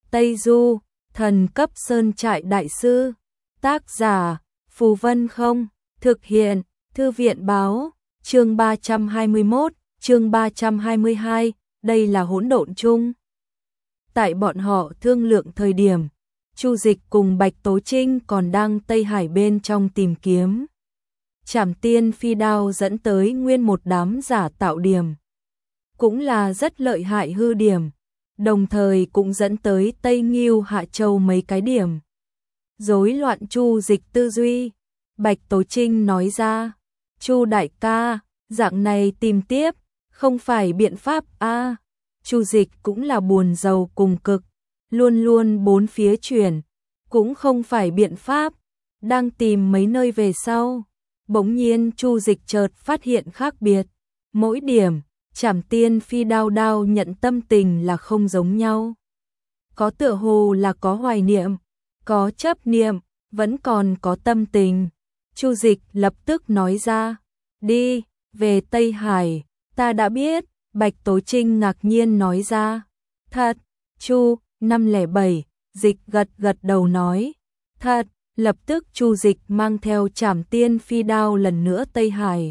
Tây Du, thần cấp sơn trại đại sư. Tác giả, Phù Vân Không. Thực hiện, Thư viện Báo. Chương 321, chương 322, đây là hỗn độn chung. Tại bọn họ thương lượng thời điểm, Chu Dịch cùng Bạch Tố Trinh còn đang Tây Hải bên trong tìm kiếm. Trảm Tiên Phi Đao dẫn tới nguyên một đám giả tạo điểm, cũng là rất lợi hại hư điểm, đồng thời cũng dẫn tới Tây Ngưu Hạ Châu mấy cái điểm. Rối loạn Chu Dịch tư duy, Bạch Tố Trinh nói ra, Chu đại ca, dạng này tìm tiếp, không phải biện pháp a. Chu Dịch cũng là buồn rầu cùng cực, luôn luôn bốn phía chuyển, cũng không phải biện pháp, đang tìm mấy nơi về sau. Bỗng nhiên Chu Dịch chợt phát hiện khác biệt, mỗi điểm, Trảm Tiên Phi Đao đao nhận tâm tình là không giống nhau. Có tựa hồ là có hoài niệm, có chấp niệm, vẫn còn có tâm tình. Chu Dịch lập tức nói ra, đi, về Tây Hải, ta đã biết. Bạch Tố Trinh ngạc nhiên nói ra, thật, Chu, 507, Dịch gật gật đầu nói, thật. Lập tức Chu Dịch mang theo Trảm Tiên Phi Đao lần nữa Tây Hải.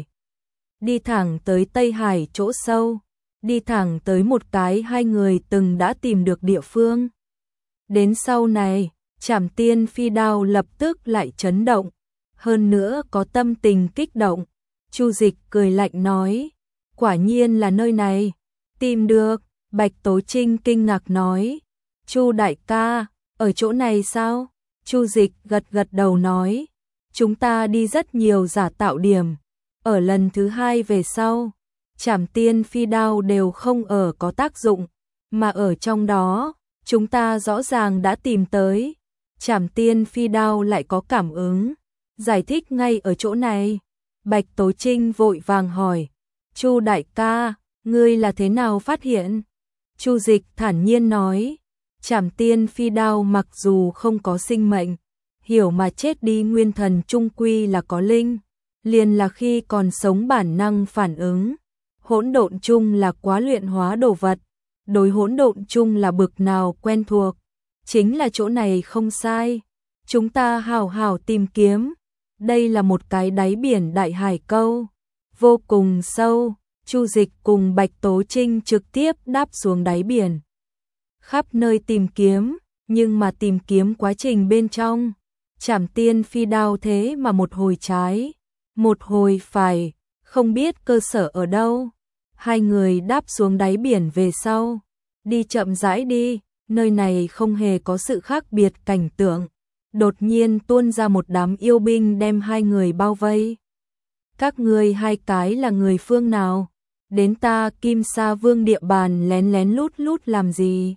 Đi thẳng tới Tây Hải chỗ sâu, đi thẳng tới một cái hai người từng đã tìm được địa phương. Đến sau này, Trảm Tiên Phi Đao lập tức lại chấn động, hơn nữa có tâm tình kích động. Chu Dịch cười lạnh nói, quả nhiên là nơi này, tìm được. Bạch Tố Trinh kinh ngạc nói, Chu đại ca, ở chỗ này sao? Chu Dịch gật gật đầu nói, chúng ta đi rất nhiều giả tạo điểm, ở lần thứ hai về sau, Trảm Tiên Phi Đao đều không ở có tác dụng, mà ở trong đó, chúng ta rõ ràng đã tìm tới, Trảm Tiên Phi Đao lại có cảm ứng, giải thích ngay ở chỗ này. Bạch Tố Trinh vội vàng hỏi, Chu đại ca, ngươi là thế nào phát hiện? Chu Dịch thản nhiên nói, Trảm Tiên Phi Đao mặc dù không có sinh mệnh, hiểu mà chết đi nguyên thần trung quy là có linh, liền là khi còn sống bản năng phản ứng. Hỗn độn chung là quá luyện hóa đồ vật, đối hỗn độn chung là bực nào quen thuộc, chính là chỗ này không sai. Chúng ta hào hào tìm kiếm, đây là một cái đáy biển đại hải câu, vô cùng sâu. Chu Dịch cùng Bạch Tố Trinh trực tiếp đáp xuống đáy biển, khắp nơi tìm kiếm, nhưng mà tìm kiếm quá trình bên trong, Trảm Tiên Phi Đao thế mà một hồi trái, một hồi phải, không biết cơ sở ở đâu. Hai người đáp xuống đáy biển về sau, đi chậm rãi đi, nơi này không hề có sự khác biệt cảnh tượng. Đột nhiên tuôn ra một đám yêu binh đem hai người bao vây. Các ngươi hai cái là người phương nào? Đến ta Kim Sa Vương địa bàn lén lén lút lút làm gì?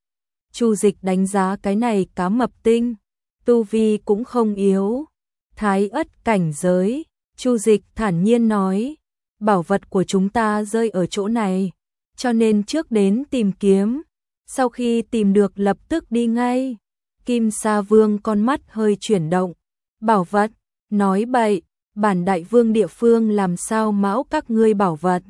Chu Dịch đánh giá cái này cá mập tinh, tu vi cũng không yếu, thái ất cảnh giới. Chu Dịch thản nhiên nói, bảo vật của chúng ta rơi ở chỗ này, cho nên trước đến tìm kiếm, sau khi tìm được lập tức đi ngay. Kim Sa Vương con mắt hơi chuyển động, bảo vật, nói bậy, bản đại vương địa phương làm sao mão các ngươi bảo vật.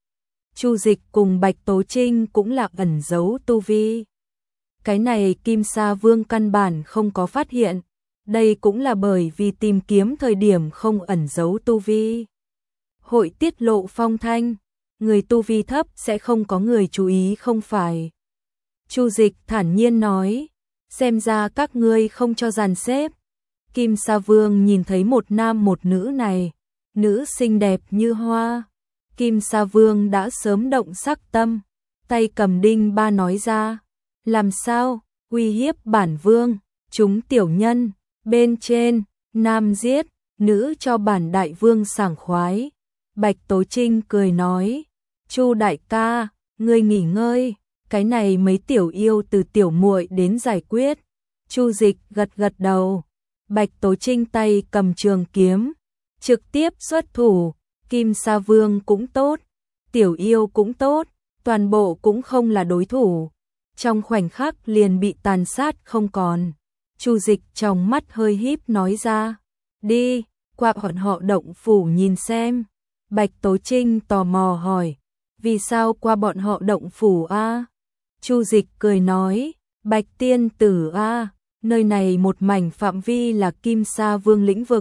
Chu Dịch cùng Bạch Tố Trinh cũng là ẩn giấu tu vi. Cái này Kim Sa Vương căn bản không có phát hiện, đây cũng là bởi vì tìm kiếm thời điểm không ẩn giấu tu vi. Hội tiết lộ phong thanh, người tu vi thấp sẽ không có người chú ý không phải. Chu Dịch thản nhiên nói, xem ra các ngươi không cho dàn xếp. Kim Sa Vương nhìn thấy một nam một nữ này, nữ xinh đẹp như hoa. Kim Sa Vương đã sớm động sắc tâm, tay cầm đinh ba nói ra, làm sao, uy hiếp bản vương, chúng tiểu nhân, bên trên, nam giết, nữ cho bản đại vương sảng khoái. Bạch Tố Trinh cười nói, Chu đại ca, ngươi nghỉ ngơi, cái này mấy tiểu yêu từ tiểu muội đến giải quyết. Chu Dịch gật gật đầu, Bạch Tố Trinh tay cầm trường kiếm, trực tiếp xuất thủ. Kim Sa Vương cũng tốt, tiểu yêu cũng tốt, toàn bộ cũng không là đối thủ, trong khoảnh khắc liền bị tàn sát không còn. Chu Dịch trong mắt hơi híp nói ra, đi, qua bọn họ động phủ nhìn xem. Bạch Tố Trinh tò mò hỏi, vì sao qua bọn họ động phủ a? Chu Dịch cười nói, Bạch tiên tử a, nơi này một mảnh phạm vi là Kim Sa Vương lĩnh vực.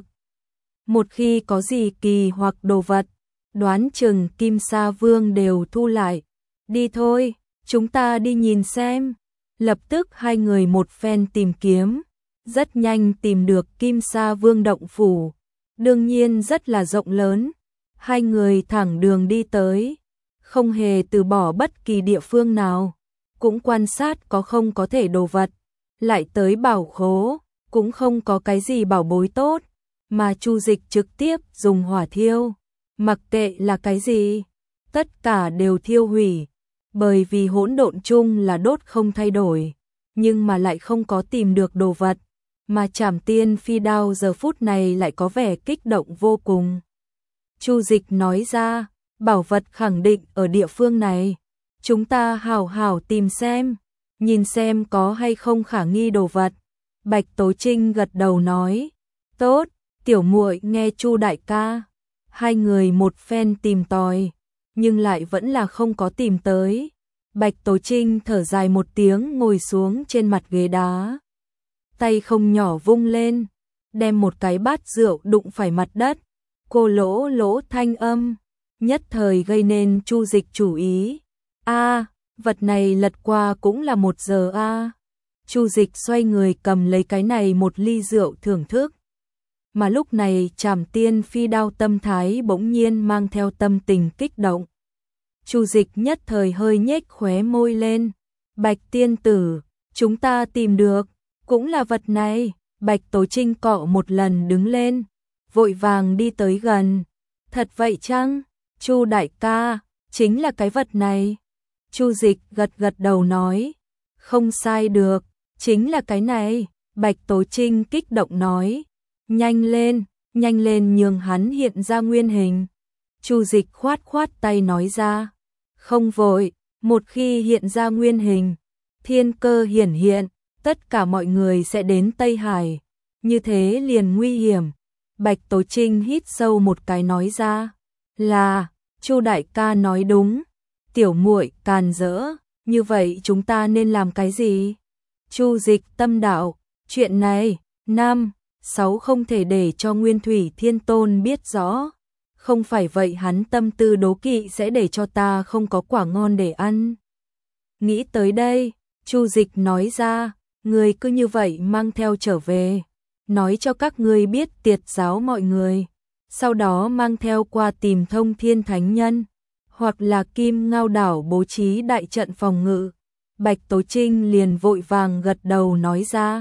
Một khi có gì kỳ hoặc đồ vật, đoán chừng Kim Sa Vương đều thu lại. Đi thôi, chúng ta đi nhìn xem. Lập tức hai người một phen tìm kiếm, rất nhanh tìm được Kim Sa Vương động phủ. Đương nhiên rất là rộng lớn. Hai người thẳng đường đi tới, không hề từ bỏ bất kỳ địa phương nào, cũng quan sát có không có thể đồ vật. Lại tới bảo khố, cũng không có cái gì bảo bối tốt, mà Chu Dịch trực tiếp dùng hỏa thiêu. Mặc kệ là cái gì, tất cả đều thiêu hủy, bởi vì hỗn độn chung là đốt không thay đổi, nhưng mà lại không có tìm được đồ vật, mà Trảm Tiên Phi Đao giờ phút này lại có vẻ kích động vô cùng. Chu Dịch nói ra, bảo vật khẳng định ở địa phương này, chúng ta hảo hảo tìm xem, nhìn xem có hay không khả nghi đồ vật. Bạch Tố Trinh gật đầu nói, tốt, tiểu muội nghe Chu đại ca. Hai người một phen tìm tòi, nhưng lại vẫn là không có tìm tới. Bạch Tố Trinh thở dài một tiếng ngồi xuống trên mặt ghế đá. Tay không nhỏ vung lên, đem một cái bát rượu đụng phải mặt đất. Cô lỗ lỗ thanh âm, nhất thời gây nên Chu Dịch chú ý. A, vật này lật qua cũng là 1 giờ a. Chu Dịch xoay người cầm lấy cái này một ly rượu thưởng thức. Mà lúc này Trảm Tiên Phi Đao tâm thái bỗng nhiên mang theo tâm tình kích động. Chu Dịch nhất thời hơi nhếch khóe môi lên. Bạch tiên tử, chúng ta tìm được, cũng là vật này. Bạch Tố Trinh cọ một lần đứng lên, vội vàng đi tới gần. Thật vậy chăng? Chu đại ca, chính là cái vật này. Chu Dịch gật gật đầu nói, không sai được, chính là cái này. Bạch Tố Trinh kích động nói, nhanh lên nhường hắn hiện ra nguyên hình. Chu Dịch khoát khoát tay nói ra, không vội, một khi hiện ra nguyên hình, thiên cơ hiển hiện, tất cả mọi người sẽ đến Tây Hải, như thế liền nguy hiểm. Bạch Tố Trinh hít sâu một cái nói ra, là, Chu đại ca nói đúng, tiểu muội càn rỡ, như vậy chúng ta nên làm cái gì? Chu Dịch tâm đạo, chuyện này, 5, 6 không thể để cho Nguyên Thủy Thiên Tôn biết rõ, không phải vậy hắn tâm tư đố kỵ sẽ để cho ta không có quả ngon để ăn. Nghĩ tới đây, Chu Dịch nói ra, người cứ như vậy mang theo trở về, nói cho các ngươi biết tiệt giáo mọi người, sau đó mang theo qua tìm Thông Thiên Thánh Nhân, hoặc là Kim Ngao Đảo bố trí đại trận phòng ngự. Bạch Tố Trinh liền vội vàng gật đầu nói ra,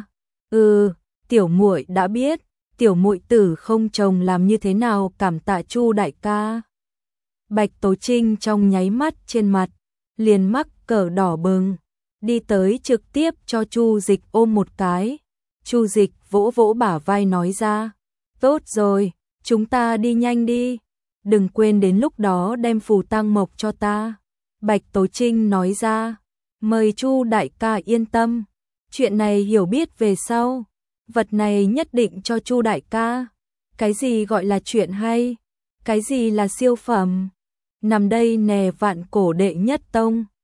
tiểu muội đã biết, tiểu muội tử không chồng làm như thế nào cảm tạ Chu đại ca. Bạch Tố Trinh trong nháy mắt trên mặt, liền mắc cỡ đỏ bừng, đi tới trực tiếp cho Chu Dịch ôm một cái. Chu Dịch vỗ vỗ bả vai nói ra, tốt rồi, chúng ta đi nhanh đi, đừng quên đến lúc đó đem phù tang mộc cho ta. Bạch Tố Trinh nói ra, mời Chu đại ca yên tâm, chuyện này hiểu biết về sau, vật này nhất định cho Chu đại ca. Cái gì gọi là chuyện hay, cái gì là siêu phẩm, nằm đây nè vạn cổ đệ nhất tông.